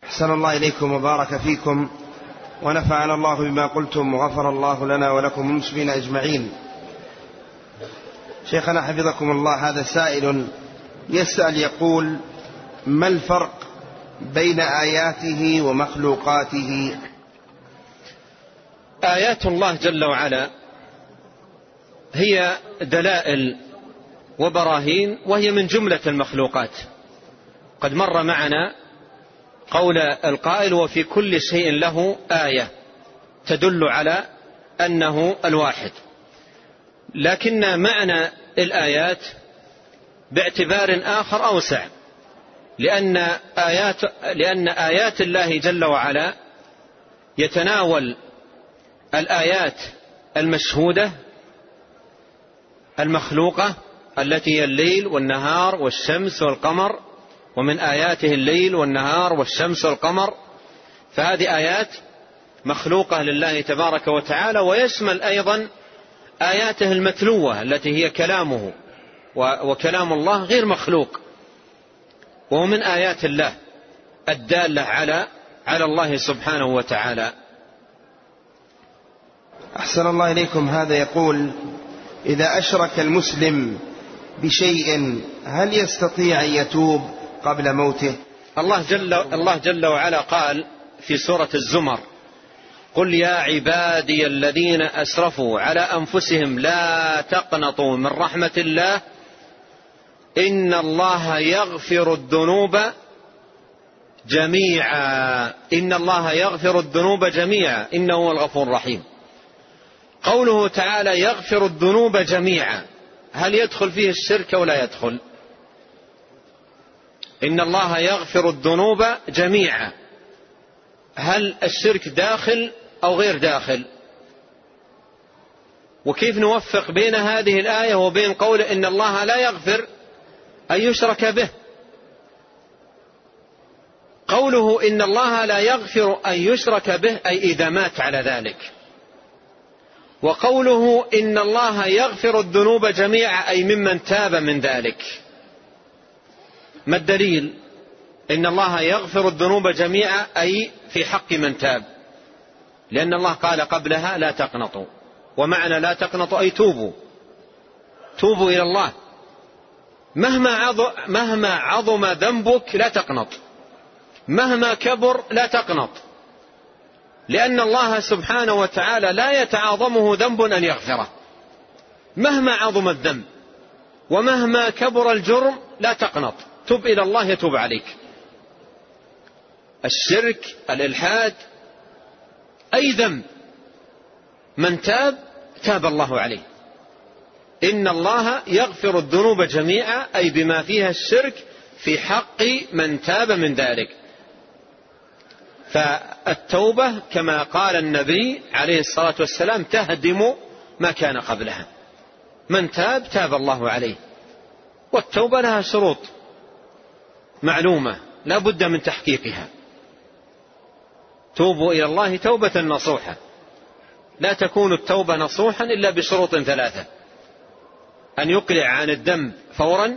أحسن الله إليكم وبارك فيكم ونفعنا الله بما قلتم وغفر الله لنا ولكم المسلمين أجمعين. شيخنا حفظكم الله، هذا سائل يسأل يقول: ما الفرق بين آياته ومخلوقاته؟ آيات الله جل وعلا هي دلائل وبراهين، وهي من جملة المخلوقات. قد مر معنا قول القائل: وفي كل شيء له آية تدل على أنه الواحد. لكن معنى الآيات باعتبار آخر أوسع، لأن آيات الله جل وعلا يتناول الآيات المشهودة المخلوقة التي هي الليل والنهار والشمس والقمر، ومن آياته الليل والنهار والشمس والقمر، فهذه آيات مخلوقة لله تبارك وتعالى. ويشمل أيضا آياته المتلوة التي هي كلامه، وكلام الله غير مخلوق، وهو من آيات الله الدالة على الله سبحانه وتعالى. أحسن الله إليكم، هذا يقول: إذا أشرك المسلم بشيء هل يستطيع أن يتوب قبل موته؟ الله جل وعلا قال في سورة الزمر: قل يا عبادي الذين أسرفوا على أنفسهم لا تقنطوا من رحمة الله إن الله يغفر الذنوب جميعا إنه هو الغفور الرحيم. قوله تعالى يغفر الذنوب جميعا، هل يدخل فيه الشرك أو لا يدخل؟ إن الله يغفر الذنوب جميعا، هل الشرك داخل أو غير داخل؟ وكيف نوفق بين هذه الآية وبين قول إن الله لا يغفر أن يشرك به؟ قوله إن الله لا يغفر أن يشرك به أي إذا مات على ذلك، وقوله إن الله يغفر الذنوب جميعا أي ممن تاب من ذلك. ما الدليل؟ إن الله يغفر الذنوب جميعا أي في حق من تاب، لأن الله قال قبلها لا تقنطوا، ومعنى لا تقنطوا أي توبوا إلى الله. مهما عظم ذنبك لا تقنط، مهما كبر لا تقنط، لأن الله سبحانه وتعالى لا يتعاظمه ذنب أن يغفره. مهما عظم الذنب ومهما كبر الجرم لا تقنط، تب إلى الله يتوب عليك. الشرك، الإلحاد، أي ذنب من تاب الله عليه. إن الله يغفر الذنوب جميعا أي بما فيها الشرك في حق من تاب من ذلك. فالتوبة كما قال النبي عليه الصلاة والسلام تهدم ما كان قبلها. من تاب الله عليه. والتوبة لها شروط معلومة لا بد من تحقيقها. توبوا إلى الله توبة نصوحة، لا تكون التوبة نصوحا إلا بشروط 3: أن يقلع عن الذنب فورا،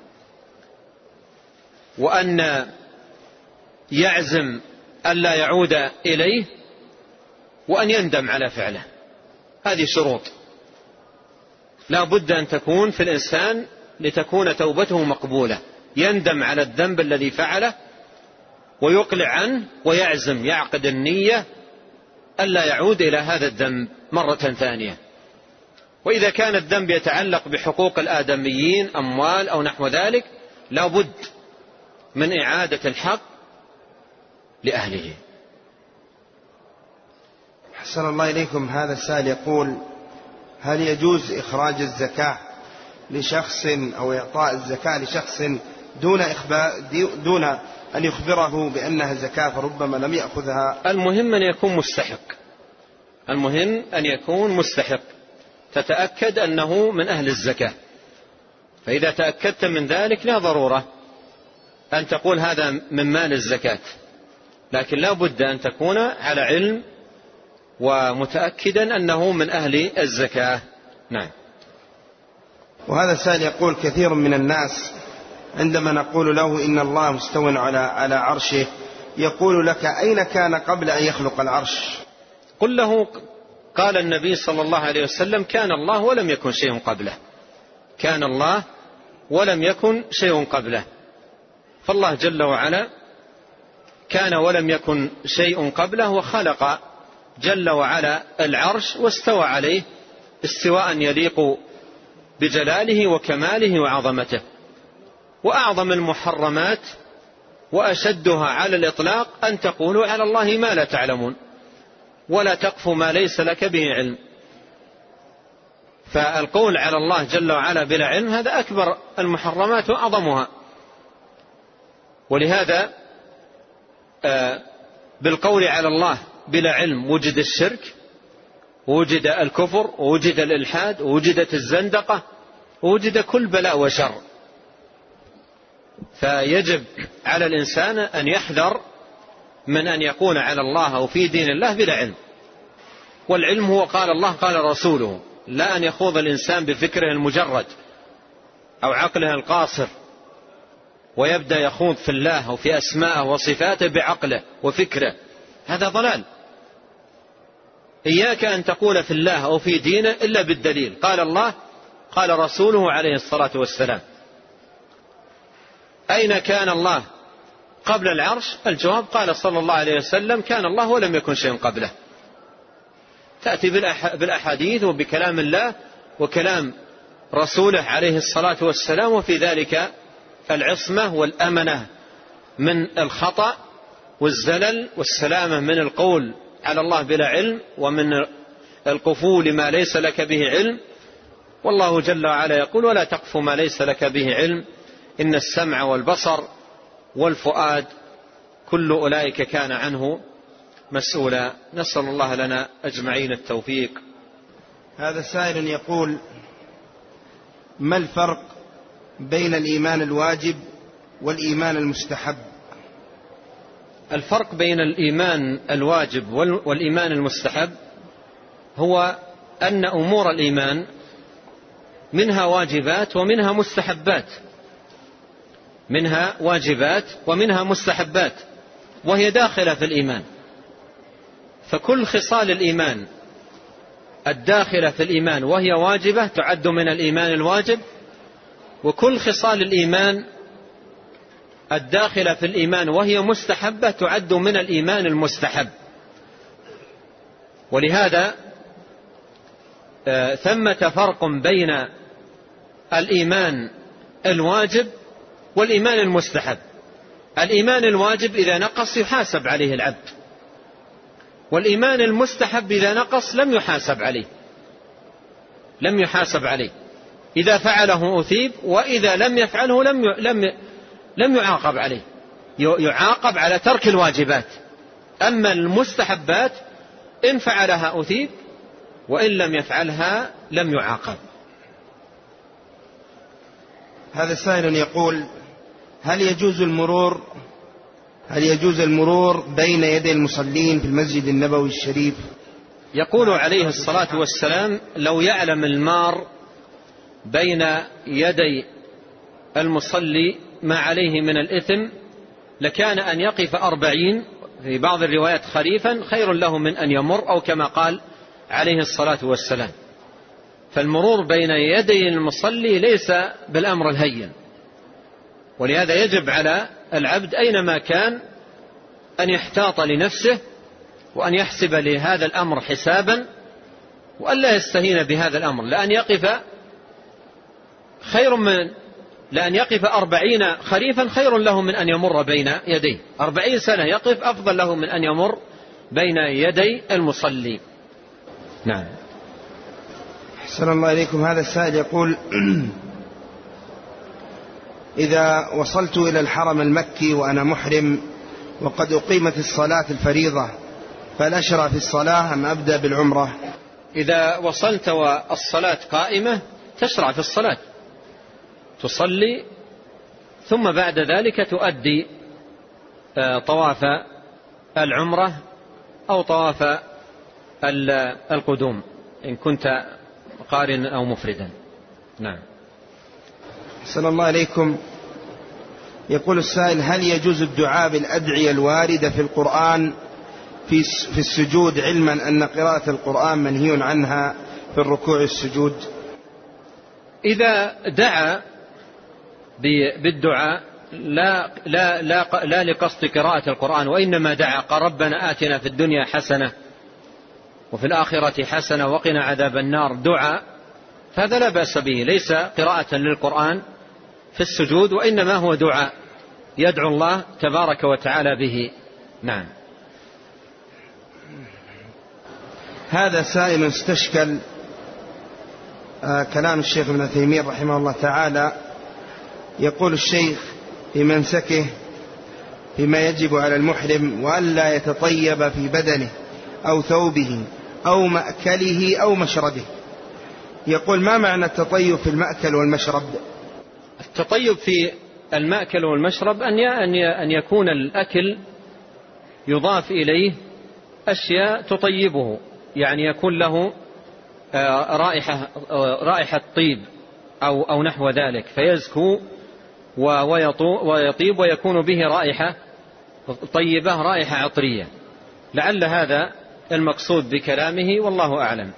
وأن يعزم ألا يعود إليه، وأن يندم على فعله. هذه شروط لا بد أن تكون في الإنسان لتكون توبته مقبولة. يندم على الذنب الذي فعله ويقلع عنه، ويعزم يعقد النية ألا يعود إلى هذا الذنب مرة ثانية. وإذا كان الذنب يتعلق بحقوق الآدميين، أموال أو نحو ذلك، لا بد من إعادة الحق لأهله. أحسن الله إليكم، هذا السائل يقول: هل يجوز إخراج الزكاة لشخص أو إعطاء الزكاة لشخص دون أن يخبره بأنها زكاة فربما لم يأخذها؟ المهم أن يكون مستحق، تتأكد أنه من أهل الزكاة. فإذا تأكدت من ذلك لا ضرورة أن تقول هذا من مال الزكاة، لكن لا بد أن تكون على علم ومتأكدا أنه من أهل الزكاة. نعم. وهذا السائل يقول: كثير من الناس عندما نقول له إن الله مستوى على عرشه يقول لك أين كان قبل أن يخلق العرش؟ قل له قال النبي صلى الله عليه وسلم كان الله ولم يكن شيء قبله، كان الله ولم يكن شيء قبله. فالله جل وعلا كان ولم يكن شيء قبله، وخلق جل وعلا العرش واستوى عليه استواء يليق بجلاله وكماله وعظمته. وأعظم المحرمات وأشدها على الإطلاق أن تقولوا على الله ما لا تعلمون ولا تقف ما ليس لك به علم. فالقول على الله جل وعلا بلا علم هذا أكبر المحرمات وأعظمها. ولهذا بالقول على الله بلا علم وجد الشرك، ووجد الكفر، ووجد الإلحاد، ووجدت الزندقة، ووجد كل بلاء وشر. فيجب على الإنسان أن يحذر من أن يقول على الله أو في دين الله بلا علم. والعلم هو قال الله قال رسوله، لا أن يخوض الإنسان بفكره المجرد أو عقله القاصر ويبدأ يخوض في الله أو في أسماءه وصفاته بعقله وفكره، هذا ضلال. إياك أن تقول في الله أو في دينه إلا بالدليل، قال الله قال رسوله عليه الصلاة والسلام. أين كان الله قبل العرش؟ الجواب قال صلى الله عليه وسلم كان الله ولم يكن شيء قبله. تأتي بالأحاديث وبكلام الله وكلام رسوله عليه الصلاة والسلام، وفي ذلك العصمة والأمنة من الخطأ والزلل والسلامة من القول على الله بلا علم ومن القفول لما ليس لك به علم. والله جل وعلا يقول ولا تقف ما ليس لك به علم إن السمع والبصر والفؤاد كل أولئك كان عنه مسؤولا. نسأل الله لنا أجمعين التوفيق. هذا سائل يقول ما الفرق بين الإيمان الواجب والإيمان المستحب؟ الفرق بين الإيمان الواجب والإيمان المستحب هو أن أمور الإيمان منها واجبات ومنها مستحبات، منها واجبات ومنها مستحبات، وهي داخلة في الإيمان. فكل خصال الإيمان الداخلة في الإيمان وهي واجبة تعد من الإيمان الواجب، وكل خصال الإيمان الداخلة في الإيمان وهي مستحبة تعد من الإيمان المستحب. ولهذا ثمة فرق بين الإيمان الواجب والإيمان المستحب. الإيمان الواجب إذا نقص يحاسب عليه العبد، والإيمان المستحب إذا نقص لم يحاسب عليه. إذا فعله أثيب، وإذا لم يفعله لم يعاقب عليه، يعاقب على ترك الواجبات. أما المستحبات إن فعلها أثيب، وإن لم يفعلها لم يعاقب. هذا سائل يقول هل يجوز المرور بين يدي المصلين في المسجد النبوي الشريف؟ يقول عليه الصلاة والسلام لو يعلم المار بين يدي المصلي ما عليه من الإثم لكان أن يقف 40 في بعض الروايات خريفا خير له من أن يمر، أو كما قال عليه الصلاة والسلام. فالمرور بين يدي المصلي ليس بالأمر الهين، ولهذا يجب على العبد أينما كان أن يحتاط لنفسه وأن يحسب لهذا الأمر حسابا، وأن لا يستهين بهذا الأمر، لأن يقف 40 خريفا خير له من أن يمر بين يديه. 40 سنة يقف أفضل له من أن يمر بين يدي المصلي. نعم. أحسن الله إليكم. هذا السائل يقول إذا وصلت إلى الحرم المكي وأنا محرم وقد أقيمت الصلاة الفريضة فلأشرع في الصلاة أم أبدأ بالعمرة؟ إذا وصلت والصلاة قائمة تشرع في الصلاة، تصلي ثم بعد ذلك تؤدي طواف العمرة أو طواف القدوم إن كنت قارن أو مفردا. نعم. أحسن الله عليكم. يقول السائل: هل يجوز الدعاء بالأدعية الواردة في القرآن في السجود، علما أن قراءة القرآن منهي عنها في الركوع والسجود؟ إذا دعا بالدعاء لا لقصد قراءة القرآن، وإنما دعا قال: ربنا آتنا في الدنيا حسنة وفي الآخرة حسنة وقنا عذاب النار، دعاء، فهذا لا بأس به، ليس قراءة للقرآن في السجود، وإنما هو دعاء يدعو الله تبارك وتعالى به. نعم. هذا سائل استشكل كلام الشيخ ابن تيمية رحمه الله تعالى. يقول الشيخ في منسكه فيما يجب على المحرم: وألا يتطيب في بدنه أو ثوبه أو مأكله أو مشربه. يقول: ما معنى التطيب في المأكل والمشرب؟ التطيب في المأكل والمشرب أن يكون الأكل يضاف إليه أشياء تطيبه، يعني يكون له رائحة طيب أو نحو ذلك، فيزكو ويطيب ويكون به رائحة طيبة، رائحة عطرية. لعل هذا المقصود بكلامه، والله أعلم.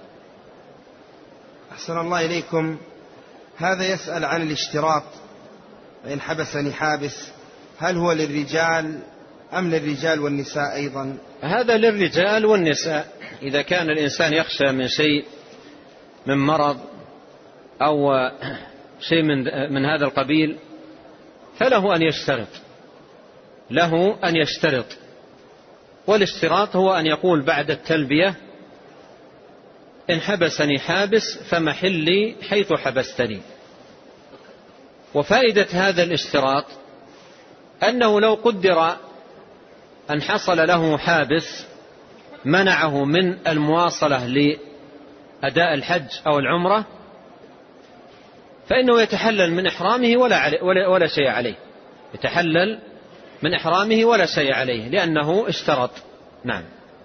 أحسن الله إليكم. هذا يسأل عن الاشتراط: فإن حبسني حابس، هل هو للرجال أم للرجال والنساء أيضا؟ هذا للرجال والنساء. إذا كان الإنسان يخشى من شيء، من مرض أو شيء من هذا القبيل، فله أن يشترط. والاشتراط هو أن يقول بعد التلبية: إن حبسني حابس فمحلي حيث حبستني. وفائدة هذا الاشتراط أنه لو قدر أن حصل له حابس منعه من المواصلة لأداء الحج أو العمرة، فإنه يتحلل من إحرامه ولا شيء عليه، يتحلل من إحرامه ولا شيء عليه، لأنه اشترط. نعم.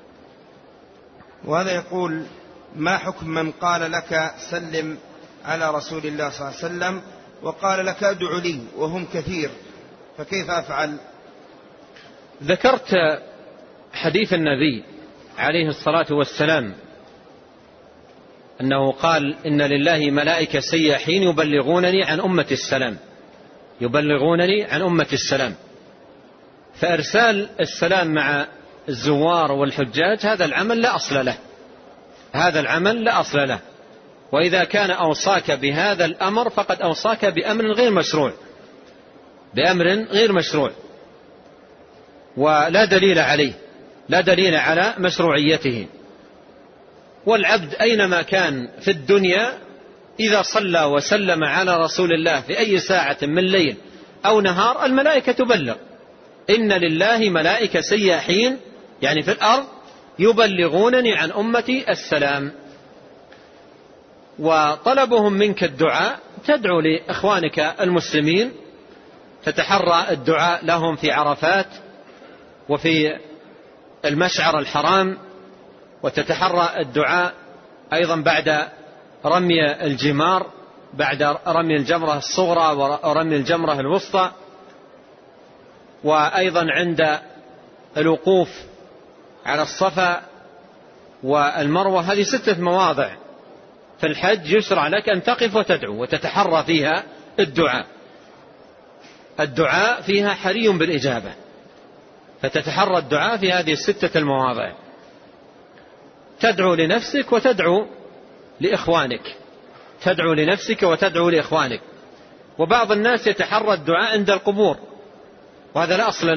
وهذا يقول: ما حكم من قال لك سلم على رسول الله صلى الله عليه وسلم وقال لك ادع لي وهم كثير، فكيف أفعل؟ ذكرت حديث النبي عليه الصلاة والسلام أنه قال: إن لله ملائكة سياحين يبلغونني عن أمة السلام. فإرسال السلام مع الزوار والحجاج هذا العمل لا أصل له. وإذا كان أوصاك بهذا الأمر فقد أوصاك بأمر غير مشروع، ولا دليل على مشروعيته. والعبد أينما كان في الدنيا إذا صلى وسلم على رسول الله في أي ساعة من ليل أو نهار، الملائكة تبلغ. إن لله ملائكة سياحين، يعني في الأرض، يبلغونني عن أمتي السلام. وطلبهم منك الدعاء، تدعو لإخوانك المسلمين، تتحرى الدعاء لهم في عرفات وفي المشعر الحرام، وتتحرى الدعاء أيضا بعد رمي الجمار، بعد رمي الجمرة الصغرى ورمي الجمرة الوسطى، وأيضا عند الوقوف على الصفا والمروة. هذه 6 مواضع في الحج يشرع لك أن تقف وتدعو وتتحرى فيها الدعاء فيها حري بالإجابة، فتتحرى الدعاء في هذه 6 المواضع، تدعو لنفسك وتدعو لإخوانك. وبعض الناس يتحرى الدعاء عند القبور، وهذا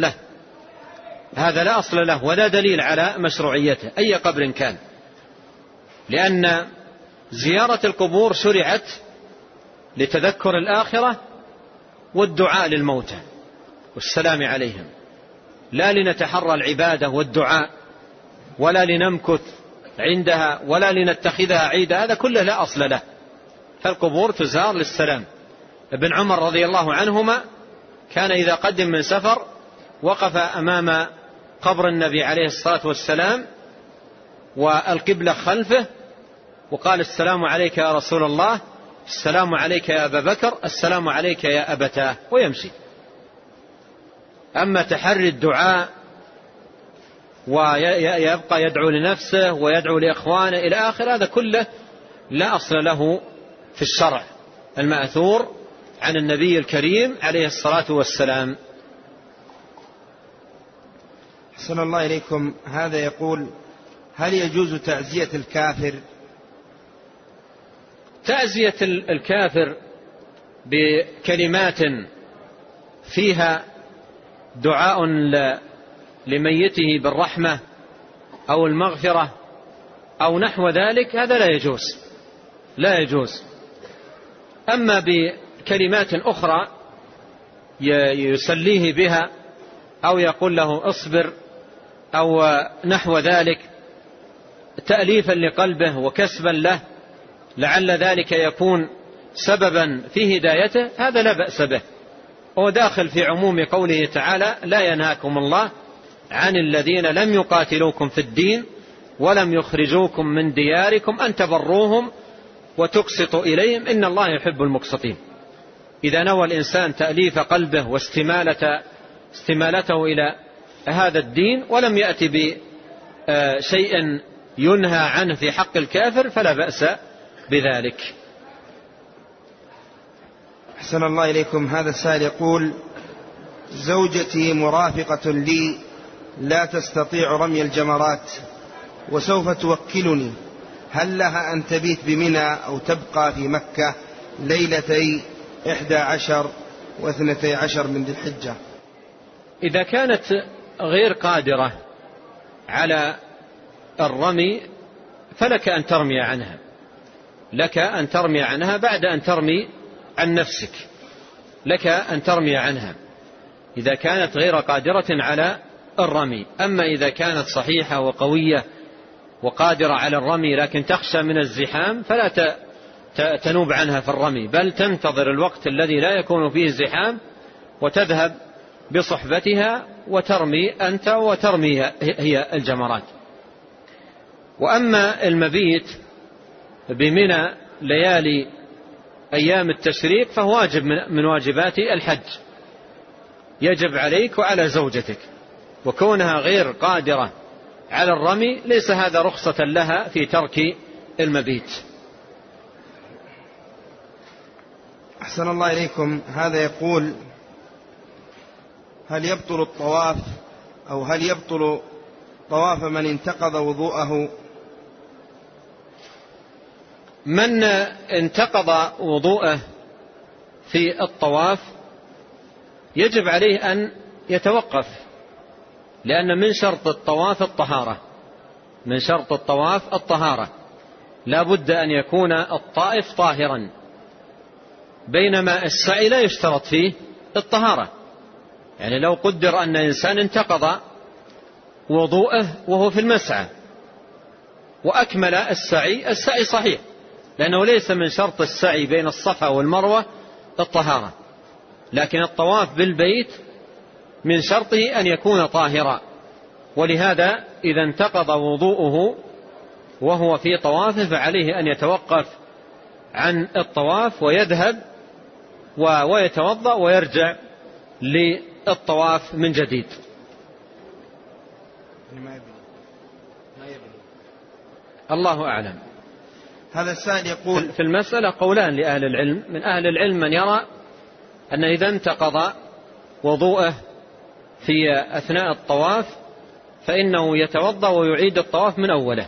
لا أصل له ولا دليل على مشروعيته أي قبر كان، لأن زيارة القبور شرعت لتذكر الآخرة والدعاء للموتى والسلام عليهم، لا لنتحرى العبادة والدعاء، ولا لنمكث عندها، ولا لنتخذها عيدا. هذا كله لا أصل له، فالقبور تزار للسلام. ابن عمر رضي الله عنهما كان إذا قدم من سفر وقف أمام قبر النبي عليه الصلاة والسلام والقبلة خلفه، وقال: السلام عليك يا رسول الله، السلام عليك يا أبا بكر، السلام عليك يا أبتاه، ويمشي. أما تحري الدعاء ويبقى يدعو لنفسه ويدعو لإخوانه إلى آخر، هذا كله لا أصل له في الشرع المأثور عن النبي الكريم عليه الصلاة والسلام. أحسن الله إليكم. هذا يقول: هل يجوز تعزية الكافر؟ تعزية الكافر بكلمات فيها دعاء لميته بالرحمة أو المغفرة أو نحو ذلك، هذا لا يجوز. أما بكلمات أخرى يسليه بها أو يقول له اصبر أو نحو ذلك تأليفا لقلبه وكسبا له لعل ذلك يكون سببا في هدايته، هذا لا بأس به، هو داخل في عموم قوله تعالى: لا ينهاكم الله عن الذين لم يقاتلوكم في الدين ولم يخرجوكم من دياركم أن تبروهم وتقسطوا إليهم إن الله يحب المقسطين. إذا نوى الإنسان تأليف قلبه واستمالته إلى هذا الدين ولم يأتي بشيء ينهى عنه في حق الكافر فلا بأس بذلك. أحسن الله إليكم. هذا السائل يقول: زوجتي مرافقة لي لا تستطيع رمي الجمرات وسوف توكلني، هل لها أن تبيت بمنى أو تبقى في مكة ليلتي 11 و12 من ذي الحجة؟ إذا كانت غير قادرة على الرمي فلك أن ترمي عنها، لك أن ترمي عنها بعد أن ترمي عن نفسك، لك أن ترمي عنها إذا كانت غير قادرة على الرمي. أما إذا كانت صحيحة وقوية وقادرة على الرمي لكن تخشى من الزحام فلا تنوب عنها في الرمي، بل تنتظر الوقت الذي لا يكون فيه الزحام وتذهب بصحبتها وترمي أنت وترمي هي الجمرات. وأما المبيت بمنى ليالي أيام التشريق فهو واجب من واجبات الحج، يجب عليك وعلى زوجتك، وكونها غير قادرة على الرمي ليس هذا رخصة لها في ترك المبيت. أحسن الله إليكم. هذا يقول: هل يبطل الطواف أو هل يبطل طواف من انتقض وضوءه؟ من انتقض وضوءه في الطواف يجب عليه أن يتوقف، لأن من شرط الطواف الطهارة، من شرط الطواف الطهارة، لا بد أن يكون الطائف طاهرا، بينما السعي لا يشترط فيه الطهارة. يعني لو قدر أن إنسان انتقض وضوءه وهو في المسعى وأكمل السعي صحيح، لأنه ليس من شرط السعي بين الصفا والمروة الطهارة، لكن الطواف بالبيت من شرطه أن يكون طاهرا، ولهذا إذا انتقض وضوءه وهو في طوافه فعليه أن يتوقف عن الطواف ويذهب ويتوضأ ويرجع للطواف من جديد. الله أعلم. هذا السائل يقول: في المسألة قولان لأهل العلم، من أهل العلم من يرى أن إذا انتقض وضوءه في أثناء الطواف فإنه يتوضأ ويعيد الطواف من أوله،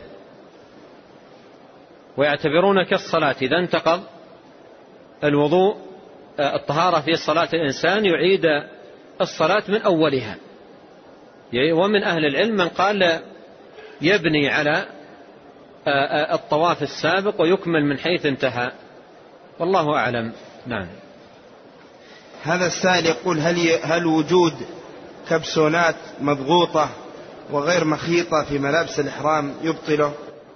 ويعتبرون كالصلاة، إذا انتقض الوضوء الطهارة في صلاة الإنسان يعيد الصلاة من أولها. ومن أهل العلم من قال يبني على الطواف السابق ويكمل من حيث انتهى، والله أعلم. نعم. هذا السائل يقول: هل وجود كبسونات مضغوطة وغير مخيطة في ملابس الإحرام يبطله؟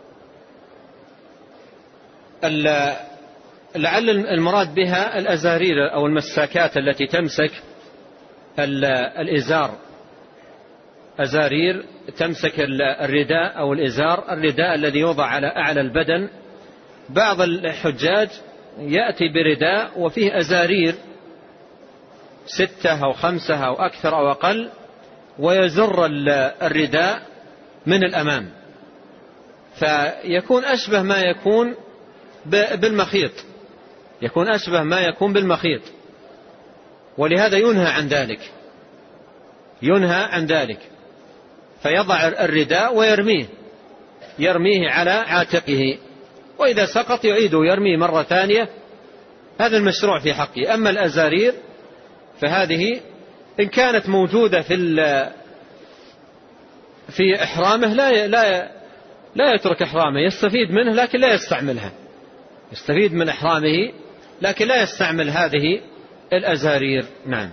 لعل المراد بها الأزارير أو المساكات التي تمسك الإزار، أزارير تمسك الرداء أو الإزار، الرداء الذي يوضع على أعلى البدن. بعض الحجاج يأتي برداء وفيه أزارير 6 أو 5 أو أكثر أو أقل، ويزر الرداء من الأمام، فيكون أشبه ما يكون بالمخيط، يكون أشبه ما يكون بالمخيط، ولهذا ينهى عن ذلك، فيضع الرداء ويرميه على عاتقه، وإذا سقط يعيد يرميه مرة ثانية. هذا المشروع في حقه. أما الأزارير فهذه إن كانت موجودة في إحرامه لا يترك إحرامه، يستفيد منه لكن لا يستعملها، يستفيد من إحرامه لكن لا يستعمل هذه الأزارير. نعم.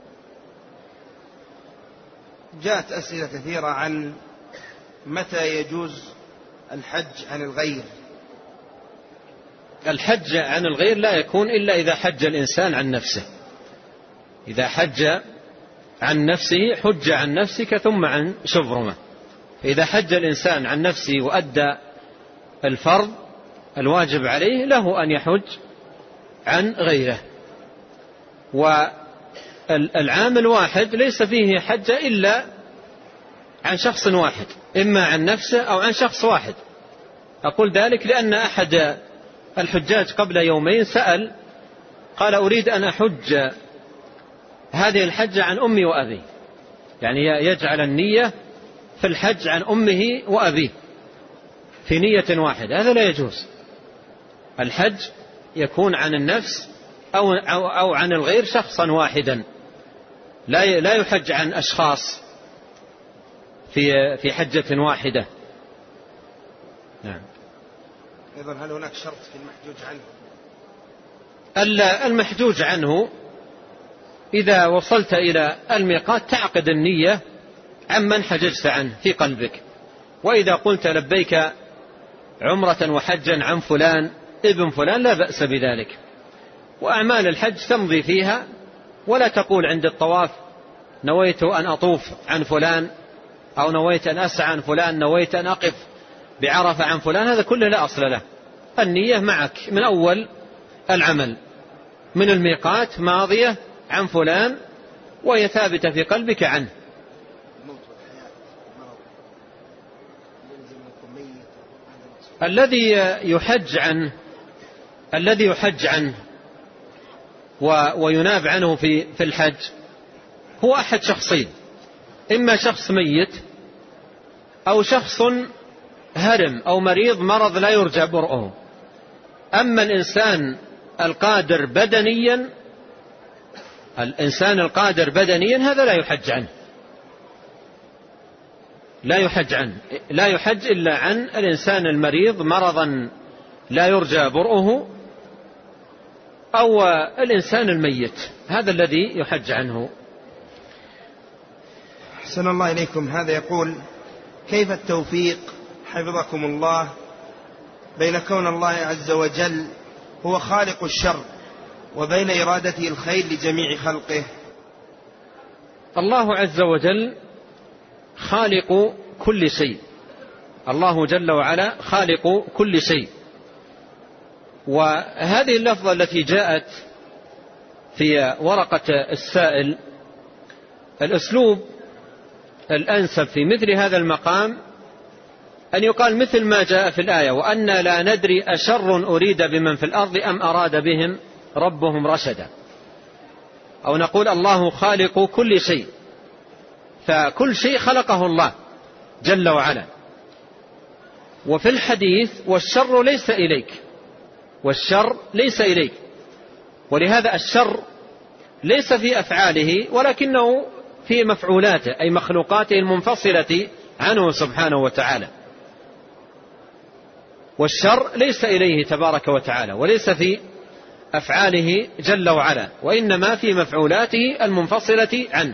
جاءت أسئلة كثيرة عن متى يجوز الحج عن الغير. الحج عن الغير لا يكون إلا إذا حج الإنسان عن نفسه. إذا حج عن نفسه حج عن نفسك ثم عن شبرمة. فإذا حج الإنسان عن نفسه وأدى الفرض الواجب عليه له أن يحج عن غيره. والعام الواحد ليس فيه حج إلا عن شخص واحد، إما عن نفسه أو عن شخص واحد. أقول ذلك لأن أحد الحجاج قبل يومين سأل قال أريد أن أحج هذه الحجة عن أمي وأبي، يعني يجعل النية في الحج عن أمه وأبيه في نية واحدة. هذا لا يجوز. الحج يكون عن النفس أو عن الغير شخصا واحدا، لا يحج عن أشخاص في حجة واحدة. نعم. أيضا هل هناك شرط في المحجوج عنه؟ المحجوج عنه إذا وصلت إلى الميقات تعقد النية عمن حججت عنه في قلبك، وإذا قلت لبيك عمرة وحجا عن فلان ابن فلان لا بأس بذلك. وأعمال الحج تمضي فيها، ولا تقول عند الطواف نويت أن أطوف عن فلان، أو نويت أن أسعى عن فلان، نويت أن أقف بعرفة عن فلان. هذا كله لا أصل له. النية معك من أول العمل، من الميقات ماضية عن فلان وهي ثابتة في قلبك عنه. الذي يحج عنه ويناب عنه في الحج هو أحد شخصين، إما شخص ميت أو شخص هرم أو مريض مرض لا يرجى برؤه. أما الإنسان القادر بدنيا هذا لا يحج عنه، لا يحج إلا عن الإنسان المريض مرضا لا يرجى برؤه، أو الإنسان الميت، هذا الذي يحج عنه. أحسن الله إليكم. هذا يقول كيف التوفيق حفظكم الله بين كون الله عز وجل هو خالق الشر وبين إرادته الخير لجميع خلقه؟ الله عز وجل خالق كل شيء، الله جل وعلا خالق كل شيء. وهذه اللفظة التي جاءت في ورقة السائل الأسلوب الأنسب في مثل هذا المقام أن يقال مثل ما جاء في الآية وأن لا ندري أشر أريد بمن في الأرض أم أراد بهم ربهم رشدا، أو نقول الله خالق كل شيء، فكل شيء خلقه الله جل وعلا. وفي الحديث والشر ليس إليك، ولهذا الشر ليس في أفعاله ولكنه في مفعولاته، أي مخلوقاته المنفصلة عنه سبحانه وتعالى. والشر ليس إليه تبارك وتعالى وليس في أفعاله جل وعلا، وإنما في مفعولاته المنفصلة عنه،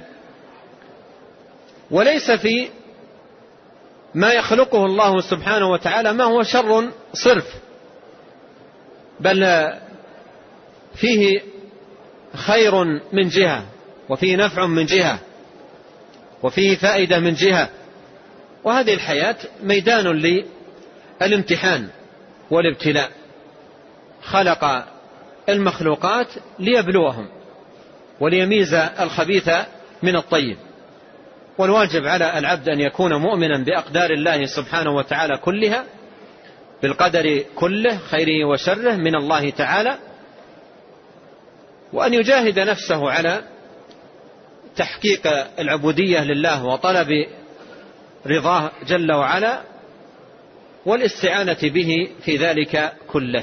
وليس في ما يخلقه الله سبحانه وتعالى ما هو شر صرف، بل فيه خير من جهة، وفيه نفع من جهة، وفيه فائدة من جهة. وهذه الحياة ميدان للامتحان والابتلاء، خلق المخلوقات ليبلوهم، وليميز الخبيث من الطيب. والواجب على العبد أن يكون مؤمنا بأقدار الله سبحانه وتعالى كلها، بالقدر كله خيره وشره من الله تعالى، وأن يجاهد نفسه على تحقيق العبودية لله وطلب رضاه جل وعلا، والاستعانة به في ذلك كله.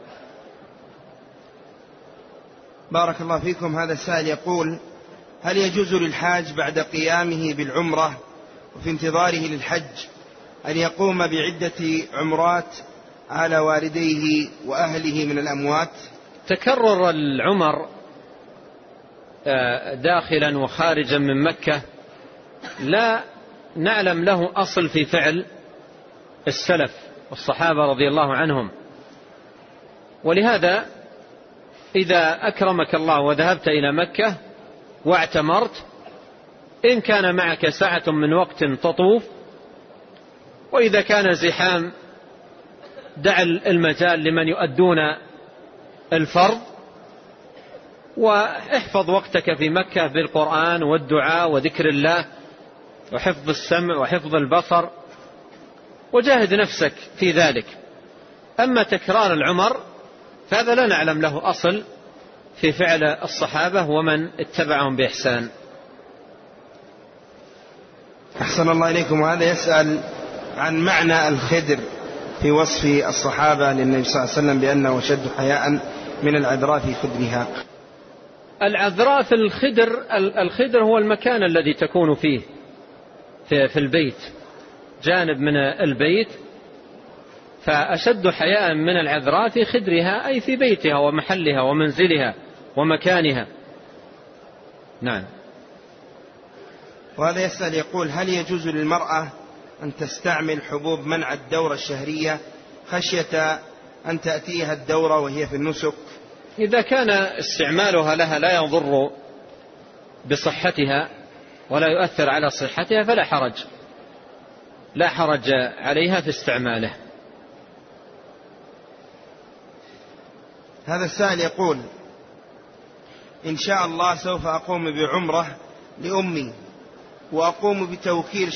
بارك الله فيكم. هذا السائل يقول: هل يجوز للحاج بعد قيامه بالعمرة وفي انتظاره للحج أن يقوم بعدة عمرات على والديه وأهله من الأموات؟ تكرر العمر داخلا وخارجا من مكة لا نعلم له أصل في فعل السلف والصحابة رضي الله عنهم، ولهذا إذا أكرمك الله وذهبت إلى مكة واعتمرت، إن كان معك ساعة من وقت تطوف، وإذا كان زحام دع المجال لمن يؤدون الفرض، واحفظ وقتك في مكة بالقرآن والدعاء وذكر الله وحفظ السمع وحفظ البصر، وجاهد نفسك في ذلك. أما تكرار العمر فهذا لا نعلم له أصل في فعل الصحابة ومن اتبعهم بإحسان. أحسن الله إليكم. وهذا يسأل عن معنى الخدر في وصف الصحابة للنبي صلى الله عليه وسلم بأنه شد حياء من العذراء في خدرها. العذراء في الخدر هو المكان الذي تكون فيه في البيت، جانب من البيت، فأشد حياء من العذراء في خدرها أي في بيتها ومحلها ومنزلها ومكانها. نعم. وهذا يسأل يقول: هل يجوز للمرأة أن تستعمل حبوب منع الدورة الشهرية خشية أن تأتيها الدورة وهي في النسك؟ إذا كان استعمالها لها لا يضر بصحتها ولا يؤثر على صحتها فلا حرج، لا حرج عليها في استعماله. هذا السائل يقول: إن شاء الله سوف أقوم بعمرة لأمي، وأقوم بتوكيل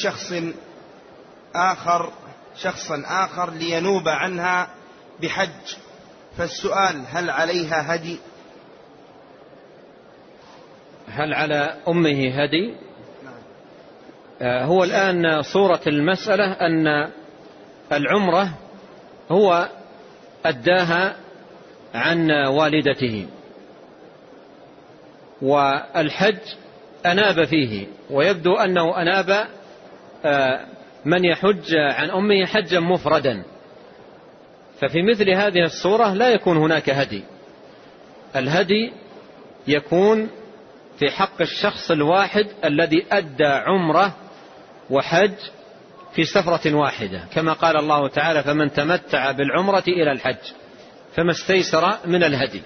شخصا آخر لينوب عنها بحج، فالسؤال: هل عليها هدي؟ هل على أمه هدي؟ هو الآن صورة المسألة أن العمرة هو أداها عن والدته، والحج أناب فيه، ويبدو أنه أناب من يحج عن أمه حجا مفردا، ففي مثل هذه الصورة لا يكون هناك هدي. الهدي يكون في حق الشخص الواحد الذي أدى عمره وحج في سفرة واحدة، كما قال الله تعالى: فمن تمتع بالعمرة إلى الحج فما استيسر من الهدي.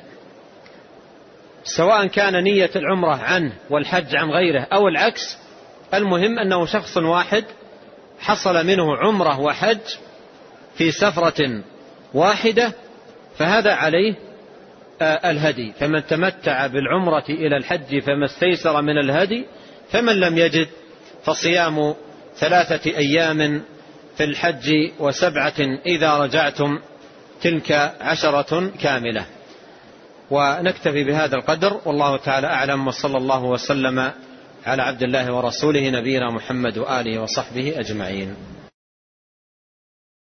سواء كان نية العمرة عنه والحج عن غيره أو العكس، المهم أنه شخص واحد حصل منه عمره وحج في سفرة واحدة، فهذا عليه الهدي. فمن تمتع بالعمرة إلى الحج فما استيسر من الهدي، فمن لم يجد فصيام 3 أيام في الحج و7 إذا رجعتم، تلك 10 كاملة. ونكتفي بهذا القدر، والله تعالى أعلم، وصلى الله وسلم على عبد الله ورسوله نبينا محمد وآله وصحبه أجمعين.